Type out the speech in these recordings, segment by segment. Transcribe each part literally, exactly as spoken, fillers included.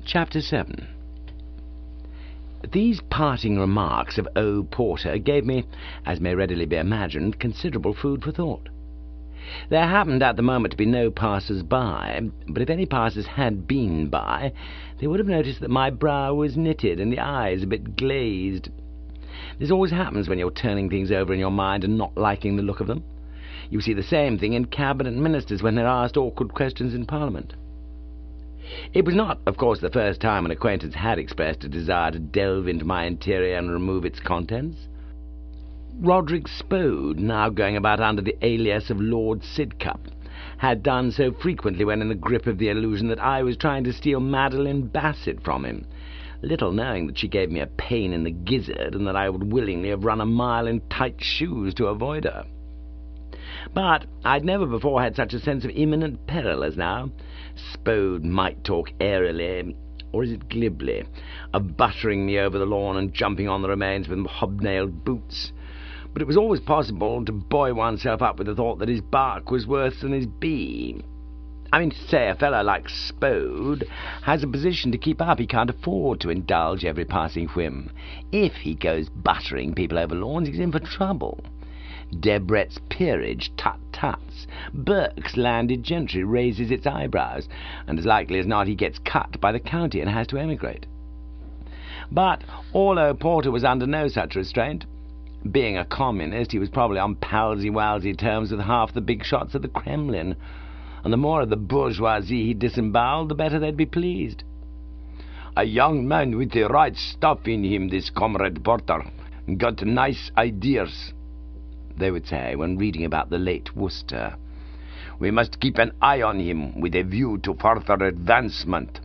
Chapter seven. These parting remarks of O. Porter gave me, as may readily be imagined, considerable food for thought. There happened at the moment to be no passers-by, but if any passers had been by, they would have noticed that my brow was knitted and the eyes a bit glazed. This always happens when you're turning things over in your mind and not liking the look of them. You see the same thing in cabinet ministers when they're asked awkward questions in Parliament. It was not, of course, the first time an acquaintance had expressed a desire to delve into my interior and remove its contents. Roderick Spode, now going about under the alias of Lord Sidcup, had done so frequently when in the grip of the illusion that I was trying to steal Madeline Bassett from him, little knowing that she gave me a pain in the gizzard and that I would willingly have run a mile in tight shoes to avoid her. But I'd never before had such a sense of imminent peril as now. Spode might talk airily, or is it glibly, of buttering me over the lawn and jumping on the remains with hobnailed boots, but it was always possible to buoy oneself up with the thought that his bark was worse than his bee. I mean to say, a fellow like Spode has a position to keep up. He can't afford to indulge every passing whim. If he goes buttering people over lawns, he's in for trouble. Debrett's peerage tut-tuts. Burke's landed gentry raises its eyebrows, and as likely as not he gets cut by the county and has to emigrate. But Orlo Porter was under no such restraint. Being a communist, he was probably on palsy-walsy terms with half the big shots of the Kremlin, and the more of the bourgeoisie he disemboweled, the better they'd be pleased. "A young man with the right stuff in him, this Comrade Porter. Got nice ideas," they would say when reading about the late Worcester. "We must keep an eye on him with a view to further advancement."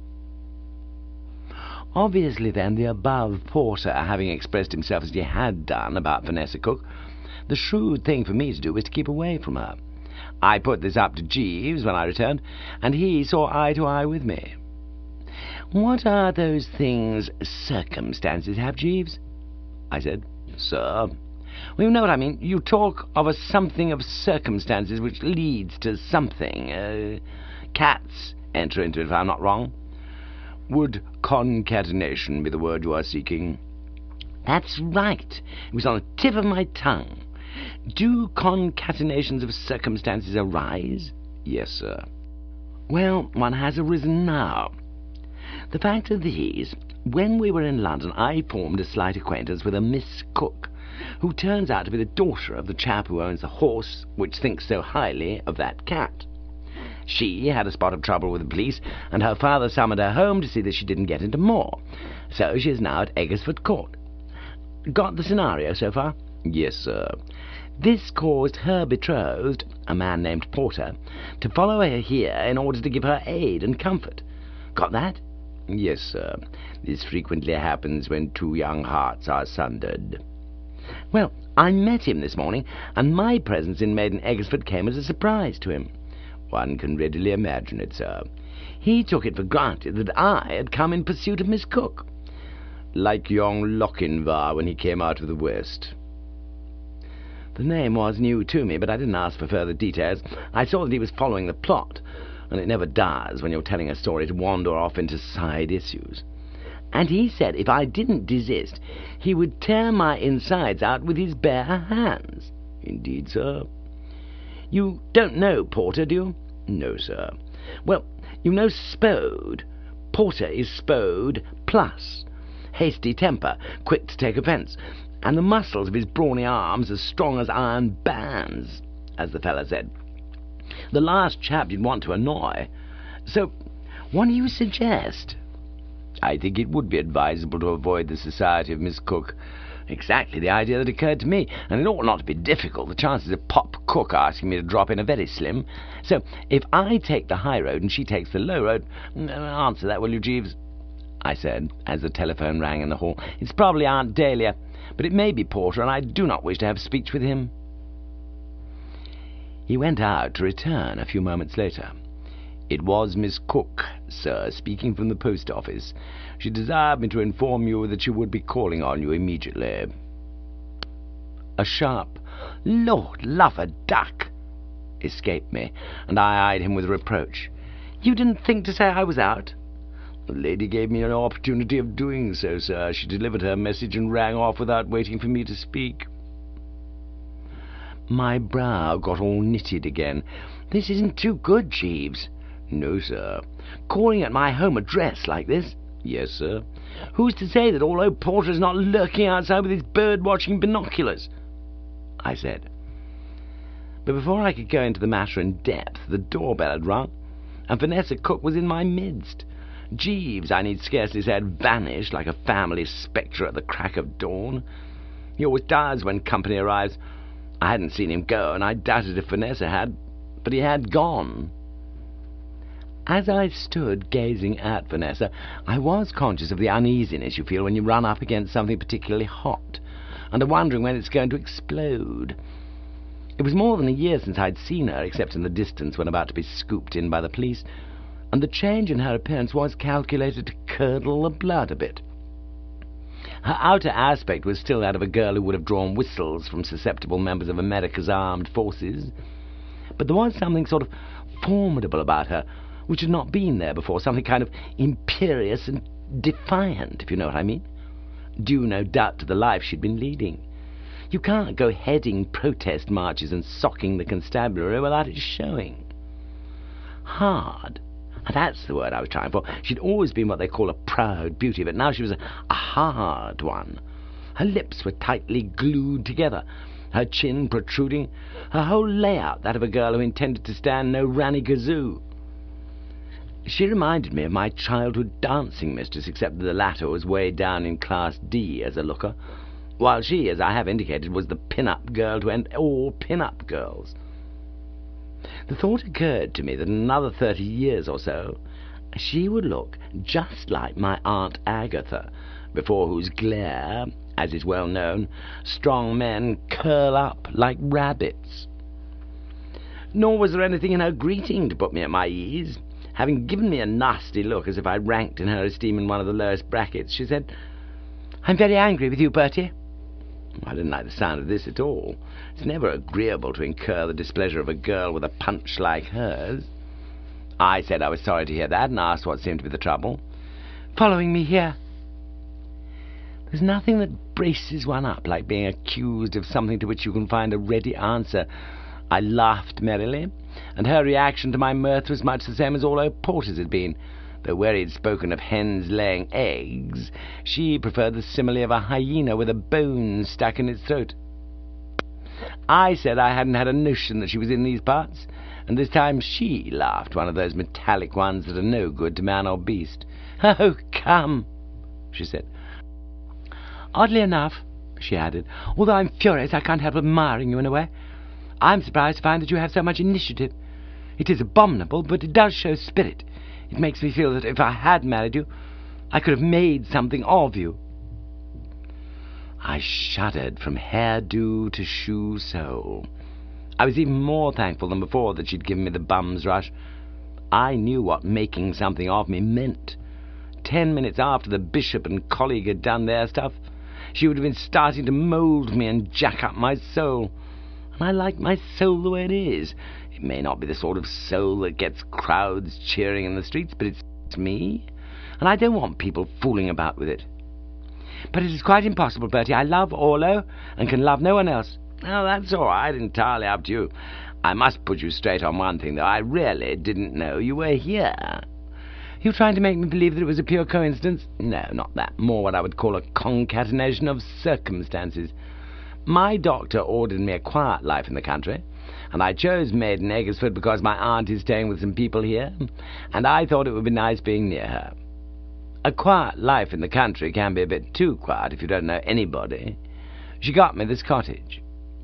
Obviously, then, the above Porter having expressed himself as he had done about Vanessa Cook, the shrewd thing for me to do was to keep away from her. I put this up to Jeeves when I returned, and he saw eye to eye with me. "What are those things circumstances have, Jeeves?" I said. "Sir?" "Well, you know what I mean. You talk of a something of circumstances which leads to something. Uh, cats enter into it, if I'm not wrong." "Would concatenation be the word you are seeking?" "That's right. It was on the tip of my tongue. Do concatenations of circumstances arise?" "Yes, sir." "Well, one has arisen now. The fact of these, when we were in London, I formed a slight acquaintance with a Miss Cook, who turns out to be the daughter of the chap who owns the horse which thinks so highly of that cat. She had a spot of trouble with the police, and her father summoned her home to see that she didn't get into more. So she is now at Eggersford Court. Got the scenario so far?" "Yes, sir." This caused her betrothed, a man named Porter, to follow her here in order to give her aid and comfort. Got that?" "Yes, sir. This frequently happens when two young hearts are sundered." "Well, I met him this morning, and my presence in Maiden Eggersford came as a surprise to him." "One can readily imagine it, sir." "He took it for granted that I had come in pursuit of Miss Cook." "Like young Lochinvar when he came out of the West." The name was new to me, but I didn't ask for further details. I saw that he was following the plot, and it never does when you're telling a story to wander off into side issues. "And he said if I didn't desist, he would tear my insides out with his bare hands." "Indeed, sir." "You don't know Porter, do you?" "No, sir." "Well, you know Spode. Porter is Spode plus. Hasty temper, quick to take offence, and the muscles of his brawny arms as strong as iron bands, as the fellow said. The last chap you'd want to annoy. So, what do you suggest?" "I think it would be advisable to avoid the society of Miss Cook." "Exactly the idea that occurred to me, and it ought not to be difficult. The chances of Pop Cook asking me to drop in are very slim. So, if I take the high road and she takes the low road... Answer that, will you, Jeeves?" I said, as the telephone rang in the hall. "It's probably Aunt Dahlia, but it may be Porter, and I do not wish to have speech with him." He went out to return a few moments later. "It was Miss Cook, sir, speaking from the post office. She desired me to inform you that she would be calling on you immediately." A sharp, "Lord love a duck," escaped me, and I eyed him with reproach. "You didn't think to say I was out?" The lady gave me an opportunity of doing so, sir. She delivered her message and rang off without waiting for me to speak." My brow got all knitted again. "This isn't too good, Jeeves." "No, sir." "Calling at my home address like this?" "Yes, sir." "Who's to say that Orlo Porter's not lurking outside with his bird-watching binoculars?" I said. But before I could go into the matter in depth, the doorbell had rung, and Vanessa Cook was in my midst. Jeeves, I need scarcely say, had vanished like a family spectre at the crack of dawn. He always does when company arrives. I hadn't seen him go, and I doubted if Vanessa had, but he had gone. As I stood gazing at Vanessa, I was conscious of the uneasiness you feel when you run up against something particularly hot, and are wondering when it's going to explode. It was more than a year since I'd seen her, except in the distance when about to be scooped in by the police, and the change in her appearance was calculated to curdle the blood a bit. Her outer aspect was still that of a girl who would have drawn whistles from susceptible members of America's armed forces, but there was something sort of formidable about her which had not been there before, something kind of imperious and defiant, if you know what I mean, due no doubt to the life she'd been leading. You can't go heading protest marches and socking the constabulary without it showing. Hard, that's the word I was trying for. She'd always been what they call a proud beauty, but now she was a, a hard one. Her lips were tightly glued together, her chin protruding, her whole layout that of a girl who intended to stand no Rani Kazoo. She reminded me of my childhood dancing mistress, except that the latter was way down in Class D as a looker, while she, as I have indicated, was the pin-up girl to end all pin-up girls. The thought occurred to me that in another thirty years or so she would look just like my Aunt Agatha, before whose glare, as is well known, strong men curl up like rabbits. Nor was there anything in her greeting to put me at my ease. Having given me a nasty look as if I ranked in her esteem in one of the lowest brackets, she said, "I'm very angry with you, Bertie." I didn't like the sound of this at all. It's never agreeable to incur the displeasure of a girl with a punch like hers. I said I was sorry to hear that, and asked what seemed to be the trouble. "Following me here." There's nothing that braces one up like being accused of something to which you can find a ready answer. I laughed merrily, and her reaction to my mirth was much the same as Orlo Porter's had been, though where he had spoken of hens laying eggs, she preferred the simile of a hyena with a bone stuck in its throat. I said I hadn't had a notion that she was in these parts, and this time she laughed, one of those metallic ones that are no good to man or beast. "Oh, come," she said. "Oddly enough," she added, "although I'm furious I can't help admiring you in a way, I'm surprised to find that you have so much initiative. It is abominable, but it does show spirit. It makes me feel that if I had married you, I could have made something of you." I shuddered from hairdo to shoe sole. I was even more thankful than before that she'd given me the bum's rush. I knew what making something of me meant. Ten minutes after the bishop and colleague had done their stuff, she would have been starting to mould me and jack up my soul. And I like my soul the way it is. It may not be the sort of soul that gets crowds cheering in the streets, but it's me, and I don't want people fooling about with it. But it is quite impossible, Bertie. I love Orlo, and can love no one else. Oh, that's all right, entirely up to you. I must put you straight on one thing, though. I really didn't know you were here. You trying to make me believe that it was a pure coincidence? No, not that. More what I would call a concatenation of circumstances. My doctor ordered me a quiet life in the country, and I chose Maiden Eggersford because my aunt is staying with some people here, and I thought it would be nice being near her. A quiet life in the country can be a bit too quiet if you don't know anybody. She got me this cottage.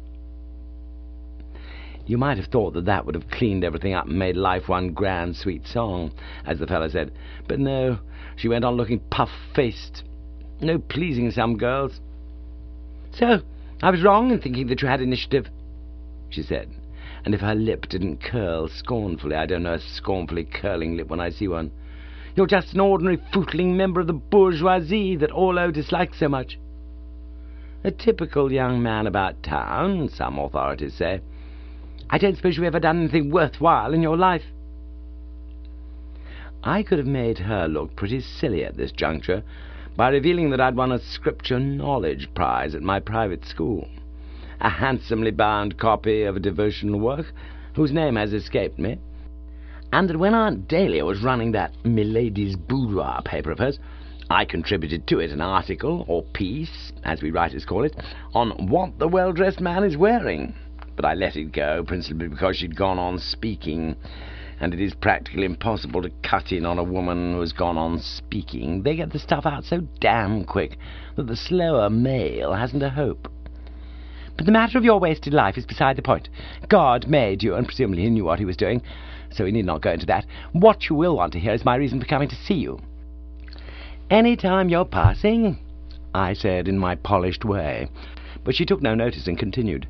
You might have thought that that would have cleaned everything up and made life one grand sweet song, as the fellow said, but no, she went on looking puff-faced. No pleasing some girls. "So, I was wrong in thinking that you had initiative," she said, and if her lip didn't curl scornfully, I don't know a scornfully curling lip when I see one. "You're just an ordinary footling member of the bourgeoisie that Orlo dislikes so much." "A typical young man about town," some authorities say. "I don't suppose you've ever done anything worthwhile in your life." I could have made her look pretty silly at this juncture by revealing that I'd won a Scripture Knowledge Prize at my private school, a handsomely bound copy of a devotional work whose name has escaped me, and that when Aunt Dahlia was running that Milady's Boudoir paper of hers, I contributed to it an article, or piece, as we writers call it, on what the well-dressed man is wearing. But I let it go, principally because she'd gone on speaking, and it is practically impossible to cut in on a woman who has gone on speaking. They get the stuff out so damn quick that the slower male hasn't a hope. But the matter of your wasted life is beside the point. God made you, and presumably he knew what he was doing, so we need not go into that. What you will want to hear is my reason for coming to see you. "Any time you're passing," I said in my polished way, but she took no notice and continued.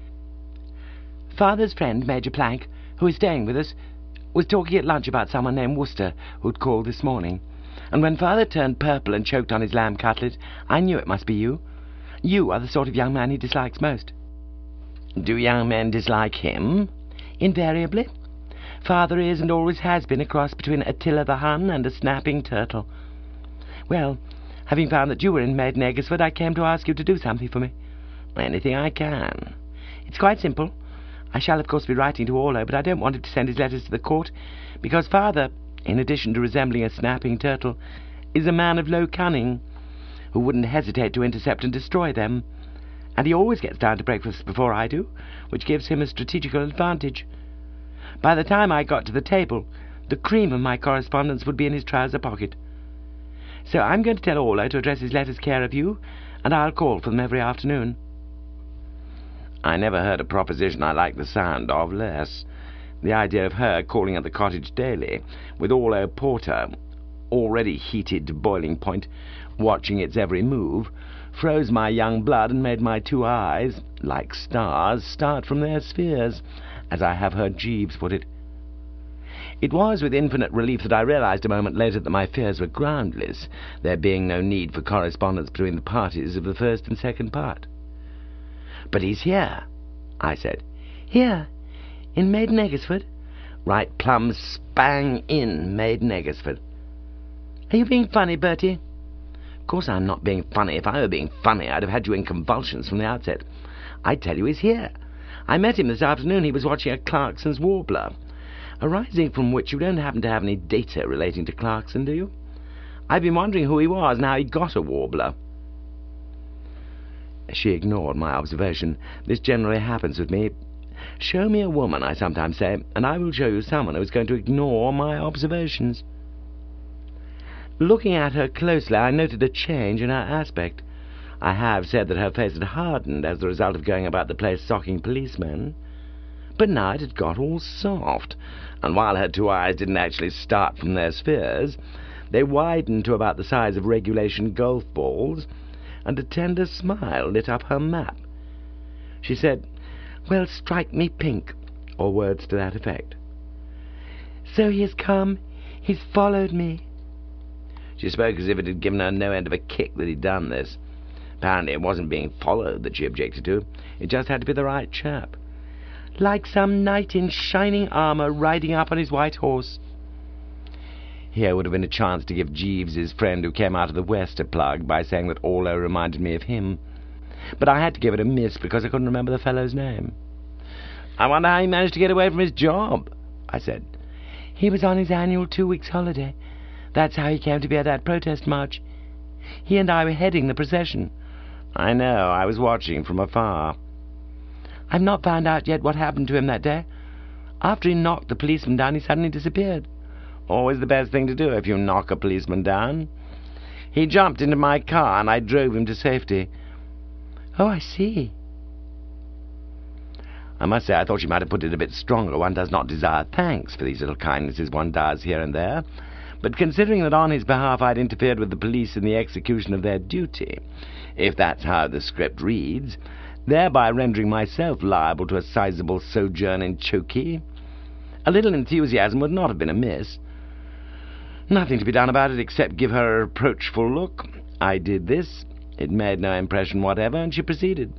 "Father's friend, Major Plank, who is staying with us, was talking at lunch about someone named Wooster who'd called this morning, and when Father turned purple and choked on his lamb cutlet, I knew it must be you. You are the sort of young man he dislikes most." "Do young men dislike him?" "Invariably. Father is and always has been a cross between Attila the Hun and a snapping turtle. Well, having found that you were in Maiden Eggersford, I came to ask you to do something for me." "Anything I can." "It's quite simple. I shall, of course, be writing to Orlo, but I don't want him to send his letters to the court, because Father, in addition to resembling a snapping turtle, is a man of low cunning, who wouldn't hesitate to intercept and destroy them, and he always gets down to breakfast before I do, which gives him a strategical advantage. By the time I got to the table, the cream of my correspondence would be in his trouser pocket. So I'm going to tell Orlo to address his letters care of you, and I'll call for them every afternoon." I never heard a proposition I liked the sound of less. The idea of her calling at the cottage daily, with Orlo Porter, already heated to boiling point, watching its every move, froze my young blood and made my two eyes, like stars, start from their spheres, as I have heard Jeeves put it. It was with infinite relief that I realized a moment later that my fears were groundless, there being no need for correspondence between the parties of the first and second part. "But he's here," I said. "Here? In Maiden Eggersford?" "Right plumb spang in Maiden Eggersford." "Are you being funny, Bertie?" "Of course I'm not being funny. If I were being funny, I'd have had you in convulsions from the outset. I tell you he's here. I met him this afternoon. He was watching a Clarkson's warbler, arising from which you don't happen to have any data relating to Clarkson, do you? I've been wondering who he was and how he got a warbler." She ignored my observation. This generally happens with me. Show me a woman, I sometimes say, and I will show you someone who is going to ignore my observations. Looking at her closely, I noted a change in her aspect. I have said that her face had hardened as the result of going about the place socking policemen, but now it had got all soft, and while her two eyes didn't actually start from their spheres, they widened to about the size of regulation golf balls, and a tender smile lit up her map. She said, "Well, strike me pink," or words to that effect. "So he has come. He's followed me." She spoke as if it had given her no end of a kick that he'd done this. Apparently it wasn't being followed that she objected to. It just had to be the right chap. "Like some knight in shining armour riding up on his white horse." Here would have been a chance to give Jeeves's friend who came out of the West a plug by saying that Orlo reminded me of him. But I had to give it a miss because I couldn't remember the fellow's name. "I wonder how he managed to get away from his job," I said. "He was on his annual two weeks' holiday. That's how he came to be at that protest march. He and I were heading the procession." "I know. I was watching from afar." "I've not found out yet what happened to him that day. After he knocked the policeman down, he suddenly disappeared." "Always the best thing to do if you knock a policeman down." "He jumped into my car and I drove him to safety." "Oh, I see." I must say I thought she might have put it a bit stronger. One does not desire thanks for these little kindnesses one does here and there, but considering that on his behalf I'd interfered with the police in the execution of their duty, if that's how the script reads, thereby rendering myself liable to a sizable sojourn in Chokey, a little enthusiasm would not have been amiss. Nothing to be done about it except give her a reproachful look. I did this. It made no impression whatever, and she proceeded.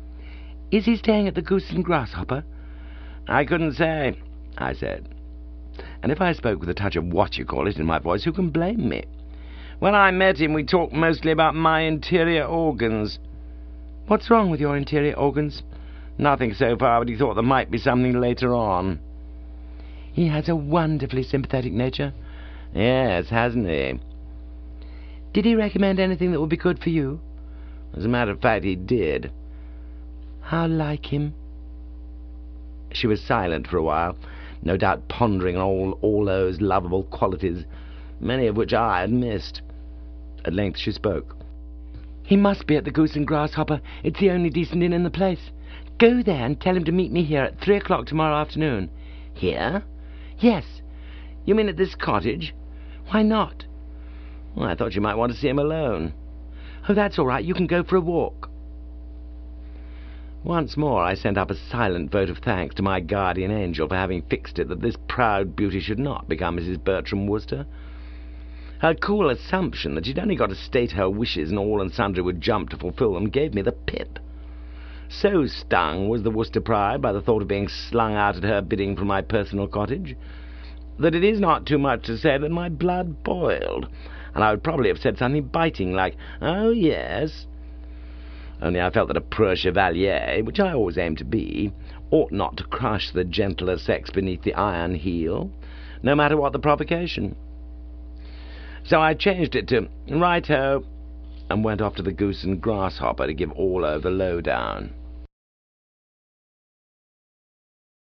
"Is he staying at the Goose and Grasshopper?" "I couldn't say," I said. and if I spoke with a touch of what-you-call-it in my voice, who can blame me? When I met him, we talked mostly about my interior organs. What's wrong with your interior organs? Nothing so far, but he thought there might be something later on. He has a wonderfully sympathetic nature. Yes, hasn't he? Did he recommend anything that would be good for you? As a matter of fact, he did. How like him? She was silent for a while, no doubt pondering on all, all those lovable qualities, many of which I had missed. At length she spoke. He must be at the Goose and Grasshopper. It's the only decent inn in the place. Go there and tell him to meet me here at three o'clock tomorrow afternoon. Here? Yes. You mean at this cottage? Why not? Well, I thought you might want to see him alone. Oh, that's all right. You can go for a walk. Once more I sent up a silent vote of thanks to my guardian angel for having fixed it that this proud beauty should not become Missus Bertram Wooster. Her cool assumption that she'd only got to state her wishes and all and sundry would jump to fulfil them gave me the pip. So stung was the Wooster pride by the thought of being slung out at her bidding from my personal cottage, that it is not too much to say that my blood boiled, and I would probably have said something biting like, "Oh, yes," only I felt that a preux chevalier, which I always aim to be, ought not to crush the gentler sex beneath the iron heel, no matter what the provocation. So I changed it to "Right-ho," and went off to the Goose and Grasshopper to give Orlo the lowdown.